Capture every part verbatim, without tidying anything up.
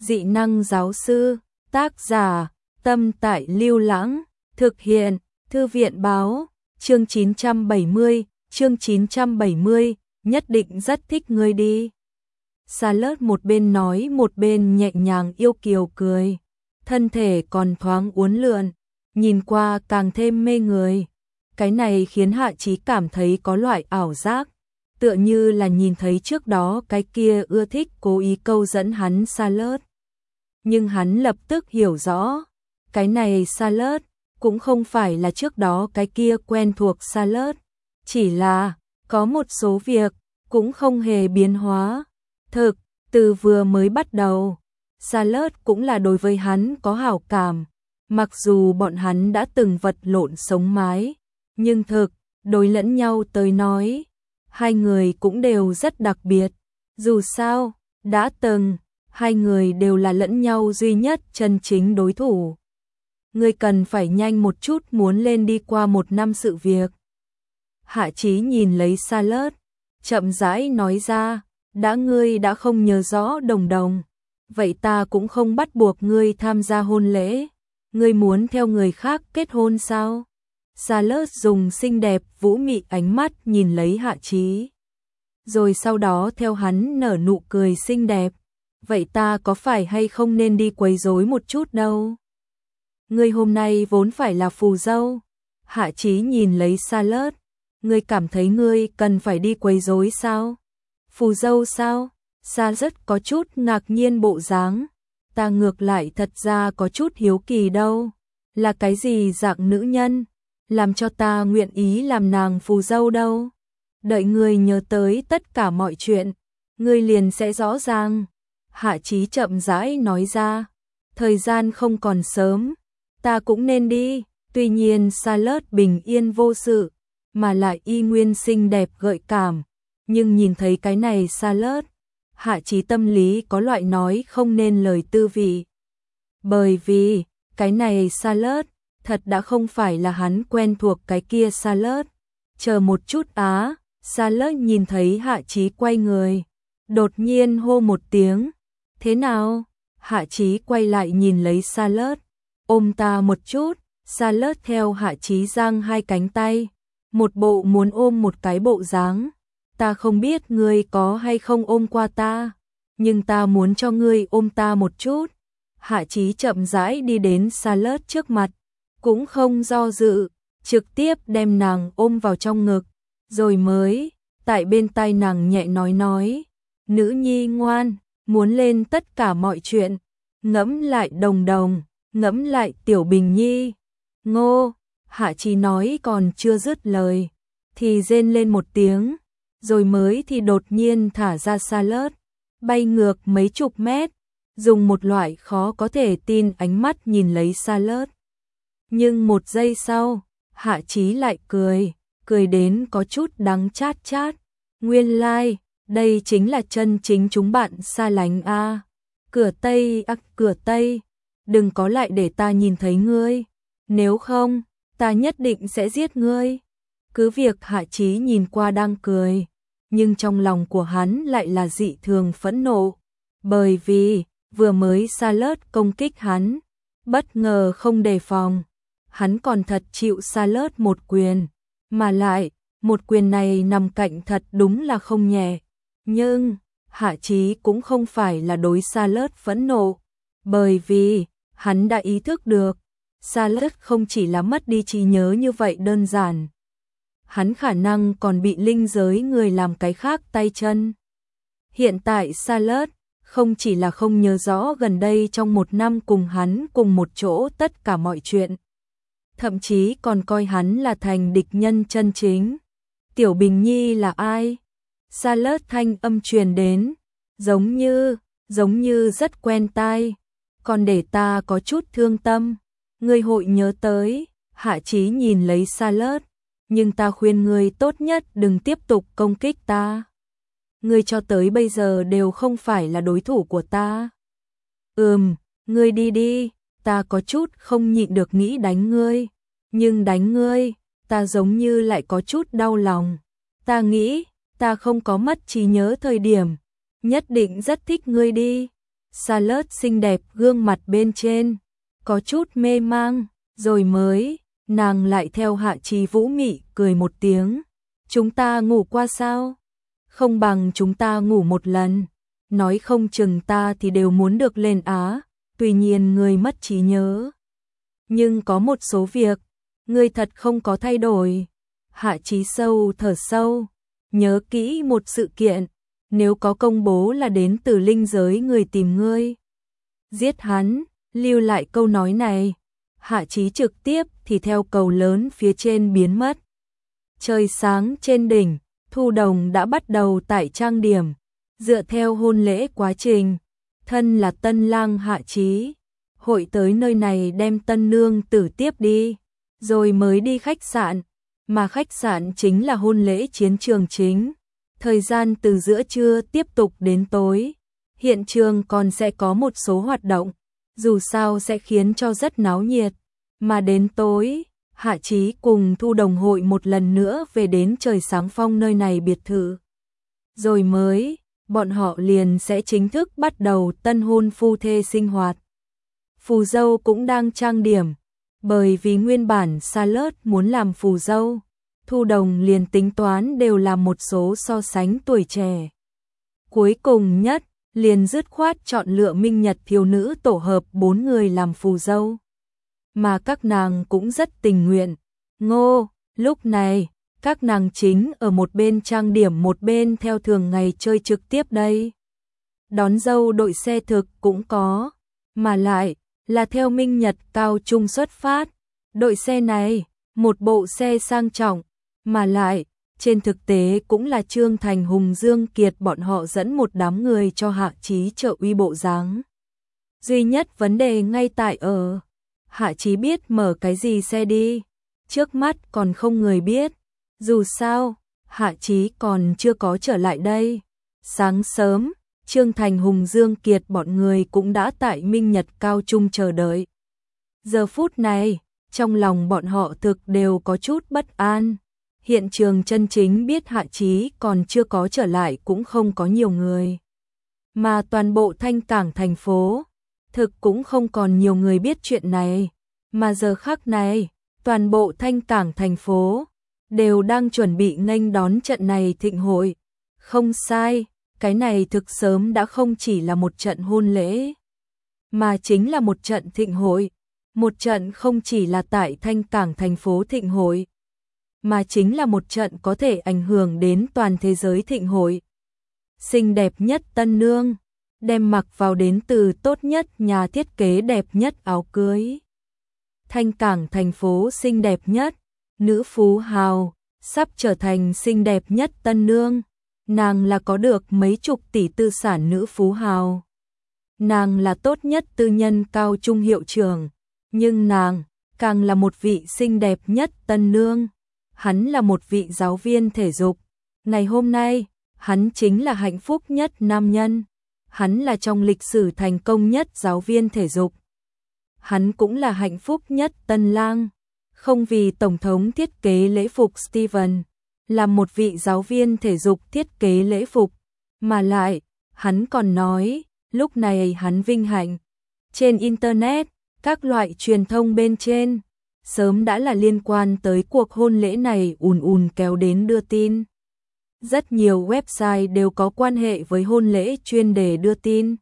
Dị năng giáo sư, tác giả, Tâm Tại Lưu Lãng, thực hiện, Thư viện báo, chương chín trăm bảy mươi, chương chín trăm bảy mươi, nhất định rất thích ngươi đi. Charlotte một bên nói một bên nhẹ nhàng yêu kiều cười, thân thể còn thoáng uốn lượn, nhìn qua càng thêm mê người. Cái này khiến Hạ Chí cảm thấy có loại ảo giác, tựa như là nhìn thấy trước đó cái kia ưa thích cố ý câu dẫn hắn Charlotte. Nhưng hắn lập tức hiểu rõ, cái này Charlotte cũng không phải là trước đó cái kia quen thuộc Charlotte, chỉ là có một số việc cũng không hề biến hóa. Thực, từ vừa mới bắt đầu, Charlotte cũng là đối với hắn có hảo cảm, mặc dù bọn hắn đã từng vật lộn sống mái, nhưng thực, đối lẫn nhau tới nói, hai người cũng đều rất đặc biệt. Dù sao, đã từng, hai người đều là lẫn nhau duy nhất chân chính đối thủ. Ngươi cần phải nhanh một chút muốn lên đi qua một năm sự việc. Hạ Chí nhìn lấy Charlotte, chậm rãi nói ra, đã ngươi đã không nhớ rõ Đồng Đồng, vậy ta cũng không bắt buộc ngươi tham gia hôn lễ. Ngươi muốn theo người khác kết hôn sao? Charlotte dùng xinh đẹp vũ mị ánh mắt nhìn lấy Hạ Chí, rồi sau đó theo hắn nở nụ cười xinh đẹp. Vậy ta có phải hay không nên đi quấy rối một chút đâu? Ngươi hôm nay vốn phải là phù dâu. Hạ Chí nhìn lấy Charlotte, ngươi cảm thấy ngươi cần phải đi quấy rối sao? Phù dâu sao? Charlotte có chút ngạc nhiên bộ dáng. Ta ngược lại thật ra có chút hiếu kỳ đâu. Là cái gì dạng nữ nhân làm cho ta nguyện ý làm nàng phù dâu đâu? Đợi ngươi nhớ tới tất cả mọi chuyện, ngươi liền sẽ rõ ràng. Hạ Chí chậm rãi nói ra, thời gian không còn sớm, ta cũng nên đi. Tuy nhiên Charlotte bình yên vô sự, mà lại y nguyên xinh đẹp gợi cảm, nhưng nhìn thấy cái này Charlotte, Hạ Chí tâm lý có loại nói không nên lời tư vị. Bởi vì, cái này Charlotte, thật đã không phải là hắn quen thuộc cái kia Charlotte. Chờ một chút á, Charlotte nhìn thấy Hạ Chí quay người, đột nhiên hô một tiếng. Thế nào? Hạ Chí quay lại nhìn lấy Charlotte, ôm ta một chút. Charlotte theo Hạ Chí giang hai cánh tay, một bộ muốn ôm một cái bộ dáng. Ta không biết ngươi có hay không ôm qua ta, nhưng ta muốn cho ngươi ôm ta một chút. Hạ Chí chậm rãi đi đến Charlotte trước mặt, cũng không do dự, trực tiếp đem nàng ôm vào trong ngực, rồi mới tại bên tai nàng nhẹ nói nói, nữ nhi ngoan, muốn lên tất cả mọi chuyện, ngẫm lại Đồng Đồng, ngẫm lại Tiểu Bình Nhi. Ngô, Hạ Chí nói còn chưa dứt lời, thì rên lên một tiếng, rồi mới thì đột nhiên thả ra Charlotte, bay ngược mấy chục mét, dùng một loại khó có thể tin ánh mắt nhìn lấy Charlotte. Nhưng một giây sau, Hạ Chí lại cười, cười đến có chút đắng chát chát. Nguyên lai, like, đây chính là chân chính chúng bạn xa lánh a. À. Cửa Tây, ác à, cửa Tây, đừng có lại để ta nhìn thấy ngươi, nếu không, ta nhất định sẽ giết ngươi. Cứ việc Hạ Chí nhìn qua đang cười, nhưng trong lòng của hắn lại là dị thường phẫn nộ, bởi vì vừa mới Charlotte công kích hắn, bất ngờ không đề phòng, hắn còn thật chịu Charlotte một quyền, mà lại, một quyền này nằm cạnh thật đúng là không nhẹ. Nhưng, Hạ Chí cũng không phải là đối Charlotte phẫn nộ, bởi vì, hắn đã ý thức được, Charlotte không chỉ là mất đi trí nhớ như vậy đơn giản. Hắn khả năng còn bị linh giới người làm cái khác tay chân. Hiện tại Charlotte không chỉ là không nhớ rõ gần đây trong một năm cùng hắn cùng một chỗ tất cả mọi chuyện, thậm chí còn coi hắn là thành địch nhân chân chính. Tiểu Bình Nhi là ai? Charlotte thanh âm truyền đến, giống như, giống như rất quen tai, còn để ta có chút thương tâm. Ngươi hội nhớ tới. Hạ Chí nhìn lấy Charlotte, nhưng ta khuyên ngươi tốt nhất đừng tiếp tục công kích ta. Ngươi cho tới bây giờ đều không phải là đối thủ của ta. Ừm, ngươi đi đi, ta có chút không nhịn được nghĩ đánh ngươi, nhưng đánh ngươi, ta giống như lại có chút đau lòng. Ta nghĩ, ta không có mất trí nhớ thời điểm, nhất định rất thích ngươi đi. Charlotte xinh đẹp gương mặt bên trên có chút mê mang, rồi mới, nàng lại theo Hạ Chí Vũ mị cười một tiếng. Chúng ta ngủ qua sao? Không bằng chúng ta ngủ một lần. Nói không chừng ta thì đều muốn được lên Á, tuy nhiên người mất trí nhớ. Nhưng có một số việc, người thật không có thay đổi. Hạ Chí sâu thở sâu, nhớ kỹ một sự kiện, nếu có công bố là đến từ linh giới người tìm ngươi. Giết hắn, lưu lại câu nói này. Hạ Chí trực tiếp thì theo cầu lớn phía trên biến mất. Trời sáng trên đỉnh, Thu Đồng đã bắt đầu tải trang điểm, dựa theo hôn lễ quá trình, thân là tân lang Hạ Chí, hội tới nơi này đem tân nương tử tiếp đi, rồi mới đi khách sạn, mà khách sạn chính là hôn lễ chiến trường chính. Thời gian từ giữa trưa tiếp tục đến tối, hiện trường còn sẽ có một số hoạt động, dù sao sẽ khiến cho rất náo nhiệt, mà đến tối, Hạ Chí cùng Thu Đồng hội một lần nữa về đến Trời Sáng Phong nơi này biệt thự. Rồi mới, bọn họ liền sẽ chính thức bắt đầu tân hôn phu thê sinh hoạt. Phù dâu cũng đang trang điểm, bởi vì nguyên bản Charlotte muốn làm phù dâu, Thu Đồng liền tính toán đều làm một số so sánh tuổi trẻ. Cuối cùng nhất, liền dứt khoát chọn lựa minh nhật thiếu nữ tổ hợp bốn người làm phù dâu. Mà các nàng cũng rất tình nguyện. Ngô, lúc này, các nàng chính ở một bên trang điểm một bên theo thường ngày chơi trực tiếp đây. Đón dâu đội xe thực cũng có, mà lại là theo minh nhật cao trung xuất phát. Đội xe này, một bộ xe sang trọng, mà lại, trên thực tế cũng là Trương Thành Hùng Dương Kiệt bọn họ dẫn một đám người cho Hạ Chí trợ uy bộ dáng. Duy nhất vấn đề ngay tại ở, Hạ Chí biết mở cái gì xe đi, trước mắt còn không người biết, dù sao, Hạ Chí còn chưa có trở lại đây. Sáng sớm, Trương Thành Hùng Dương Kiệt bọn người cũng đã tại Minh Nhật Cao Trung chờ đợi. Giờ phút này, trong lòng bọn họ thực đều có chút bất an. Hiện trường chân chính biết Hạ Chí còn chưa có trở lại cũng không có nhiều người. Mà toàn bộ Thanh Cảng thành phố, thực cũng không còn nhiều người biết chuyện này. Mà giờ khắc này, toàn bộ Thanh Cảng thành phố, đều đang chuẩn bị nghênh đón trận này thịnh hội. Không sai, cái này thực sớm đã không chỉ là một trận hôn lễ, mà chính là một trận thịnh hội. Một trận không chỉ là tại Thanh Cảng thành phố thịnh hội, mà chính là một trận có thể ảnh hưởng đến toàn thế giới thịnh hội. Xinh đẹp nhất tân nương, đem mặc vào đến từ tốt nhất nhà thiết kế đẹp nhất áo cưới. Thanh Cảng thành phố xinh đẹp nhất, nữ phú hào, sắp trở thành xinh đẹp nhất tân nương. Nàng là có được mấy chục tỷ tư sản nữ phú hào. Nàng là tốt nhất tư nhân cao trung hiệu trưởng, nhưng nàng càng là một vị xinh đẹp nhất tân nương. Hắn là một vị giáo viên thể dục. Ngày hôm nay, hắn chính là hạnh phúc nhất nam nhân. Hắn là trong lịch sử thành công nhất giáo viên thể dục. Hắn cũng là hạnh phúc nhất tân lang. Không vì Tổng thống thiết kế lễ phục Steven, là một vị giáo viên thể dục thiết kế lễ phục, mà lại, hắn còn nói, lúc này hắn vinh hạnh. Trên Internet, các loại truyền thông bên trên, sớm đã là liên quan tới cuộc hôn lễ này ùn ùn kéo đến đưa tin. Rất nhiều website đều có quan hệ với hôn lễ chuyên đề đưa tin.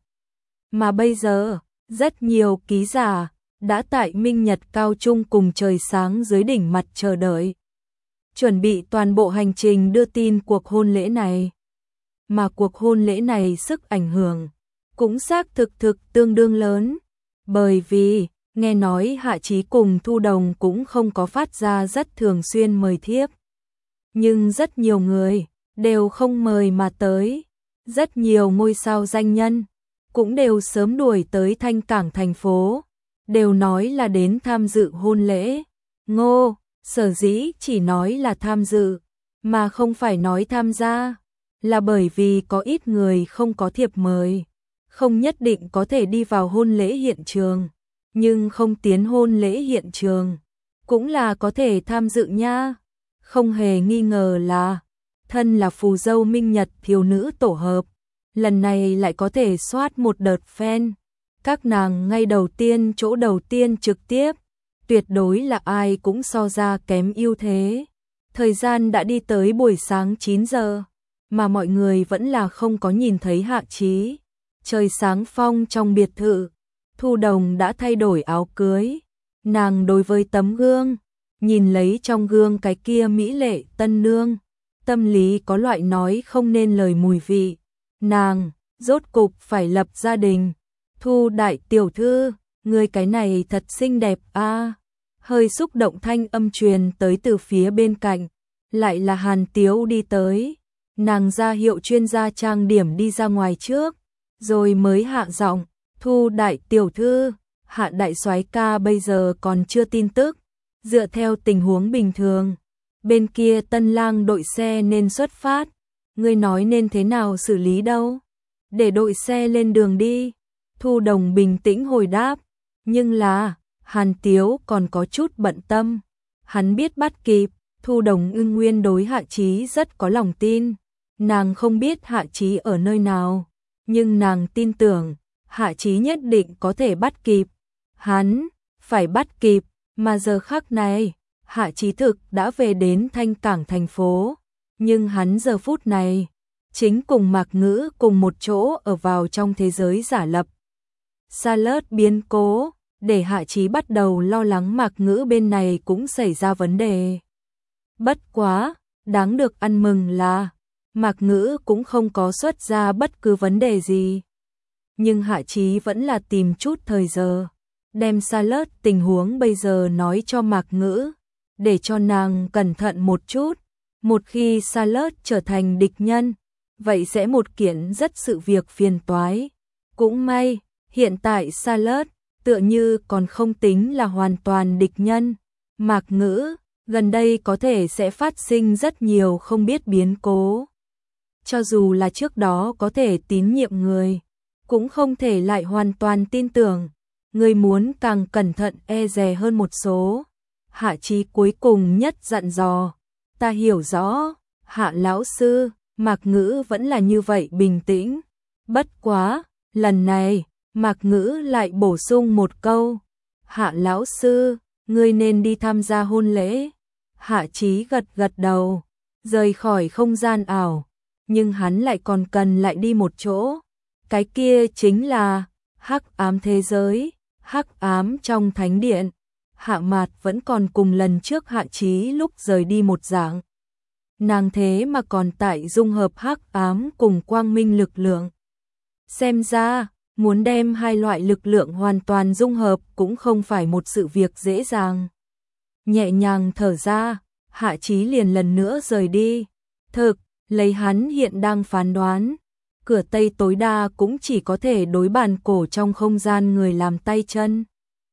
Mà bây giờ, rất nhiều ký giả đã tại Minh Nhật Cao Trung cùng trời sáng dưới đỉnh mặt chờ đợi. Chuẩn bị toàn bộ hành trình đưa tin cuộc hôn lễ này. Mà cuộc hôn lễ này sức ảnh hưởng cũng xác thực thực tương đương lớn. Bởi vì, nghe nói Hạ Chí cùng Thu Đồng cũng không có phát ra rất thường xuyên mời thiếp. Nhưng rất nhiều người đều không mời mà tới. Rất nhiều ngôi sao danh nhân cũng đều sớm đuổi tới Thanh Cảng thành phố, đều nói là đến tham dự hôn lễ. Ngô, sở dĩ chỉ nói là tham dự, mà không phải nói tham gia, là bởi vì có ít người không có thiệp mời, không nhất định có thể đi vào hôn lễ hiện trường, nhưng không tiến hôn lễ hiện trường, cũng là có thể tham dự nha. Không hề nghi ngờ là, thân là phù dâu minh nhật thiếu nữ tổ hợp, lần này lại có thể soát một đợt fan. Các nàng ngay đầu tiên chỗ đầu tiên trực tiếp, tuyệt đối là ai cũng so ra kém ưu thế. Thời gian đã đi tới buổi sáng chín giờ, mà mọi người vẫn là không có nhìn thấy Hạ Chí. Trời sáng phong trong biệt thự, Thu Đồng đã thay đổi áo cưới. Nàng đối với tấm gương, nhìn lấy trong gương cái kia mỹ lệ tân nương, tâm lý có loại nói không nên lời mùi vị. Nàng, rốt cục phải lập gia đình. Thu đại tiểu thư, người cái này thật xinh đẹp a. Hơi xúc động thanh âm truyền tới từ phía bên cạnh, lại là Hàn Tiếu đi tới. Nàng ra hiệu chuyên gia trang điểm đi ra ngoài trước, rồi mới hạ giọng, Thu đại tiểu thư, Hạ đại soái ca bây giờ còn chưa tin tức. Dựa theo tình huống bình thường, bên kia tân lang đội xe nên xuất phát, ngươi nói nên thế nào xử lý đâu? Để đội xe lên đường đi. Thu Đồng bình tĩnh hồi đáp, nhưng là, Hàn Tiếu còn có chút bận tâm. Hắn biết bắt kịp, Thu Đồng ưng nguyên đối Hạ Chí rất có lòng tin. Nàng không biết Hạ Chí ở nơi nào, nhưng nàng tin tưởng, Hạ Chí nhất định có thể bắt kịp. Hắn, phải bắt kịp, mà giờ khắc này, Hạ Chí thực đã về đến Thanh Cảng thành phố. Nhưng hắn giờ phút này, chính cùng Mạc Ngữ cùng một chỗ ở vào trong thế giới giả lập. Salad biến cố, để Hạ Chí bắt đầu lo lắng Mạc Ngữ bên này cũng xảy ra vấn đề. Bất quá, đáng được ăn mừng là, Mạc Ngữ cũng không có xuất ra bất cứ vấn đề gì. Nhưng Hạ Chí vẫn là tìm chút thời giờ, đem Salad tình huống bây giờ nói cho Mạc Ngữ, để cho nàng cẩn thận một chút. Một khi Salad trở thành địch nhân, vậy sẽ một kiện rất sự việc phiền toái. Cũng may, hiện tại Salad tựa như còn không tính là hoàn toàn địch nhân. Mạc Ngữ, gần đây có thể sẽ phát sinh rất nhiều không biết biến cố. Cho dù là trước đó có thể tín nhiệm người, cũng không thể lại hoàn toàn tin tưởng. Người muốn càng cẩn thận e dè hơn một số. Hạ Chí cuối cùng nhất dặn dò, ta hiểu rõ, Hạ lão sư. Mạc Ngữ vẫn là như vậy bình tĩnh. Bất quá, lần này, Mạc Ngữ lại bổ sung một câu, Hạ lão sư, ngươi nên đi tham gia hôn lễ. Hạ Chí gật gật đầu, rời khỏi không gian ảo, nhưng hắn lại còn cần lại đi một chỗ. Cái kia chính là hắc ám thế giới, hắc ám trong thánh điện. Hạ Mạt vẫn còn cùng lần trước Hạ Chí lúc rời đi một dạng. Nàng thế mà còn tại dung hợp hắc ám cùng quang minh lực lượng. Xem ra, muốn đem hai loại lực lượng hoàn toàn dung hợp cũng không phải một sự việc dễ dàng. Nhẹ nhàng thở ra, Hạ Chí liền lần nữa rời đi. Thực, lấy hắn hiện đang phán đoán, cửa Tây tối đa cũng chỉ có thể đối bàn cổ trong không gian người làm tay chân.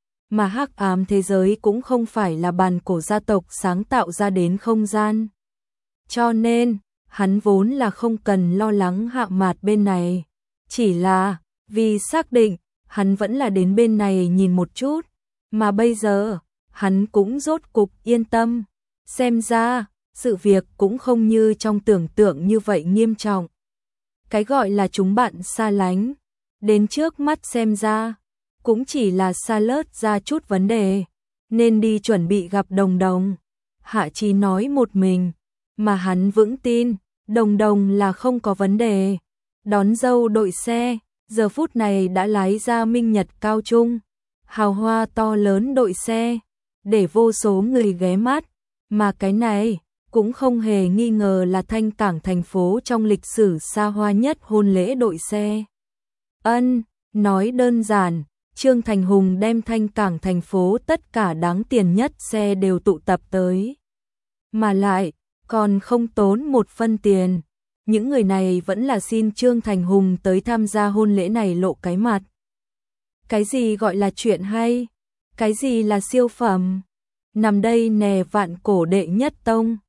Mà hắc ám thế giới cũng không phải là bàn cổ gia tộc sáng tạo ra đến không gian. Cho nên, hắn vốn là không cần lo lắng Hạ Mạt bên này. Chỉ là, vì xác định, hắn vẫn là đến bên này nhìn một chút. Mà bây giờ, hắn cũng rốt cục yên tâm. Xem ra, sự việc cũng không như trong tưởng tượng như vậy nghiêm trọng. Cái gọi là chúng bạn xa lánh, đến trước mắt xem ra, cũng chỉ là Salad ra chút vấn đề, nên đi chuẩn bị gặp Đồng Đồng. Hạ Chí nói một mình, mà hắn vững tin, Đồng Đồng là không có vấn đề. Đón dâu đội xe, giờ phút này đã lái ra Minh Nhật Cao Trung, hào hoa to lớn đội xe, để vô số người ghé mắt, mà cái này cũng không hề nghi ngờ là Thanh Cảng thành phố trong lịch sử xa hoa nhất hôn lễ đội xe. Ân, nói đơn giản, Trương Thành Hùng đem Thanh Cảng thành phố tất cả đáng tiền nhất xe đều tụ tập tới. Mà lại, còn không tốn một phân tiền. Những người này vẫn là xin Trương Thành Hùng tới tham gia hôn lễ này lộ cái mặt. Cái gì gọi là chuyện hay? Cái gì là siêu phẩm? Nằm đây nè vạn cổ đệ nhất tông.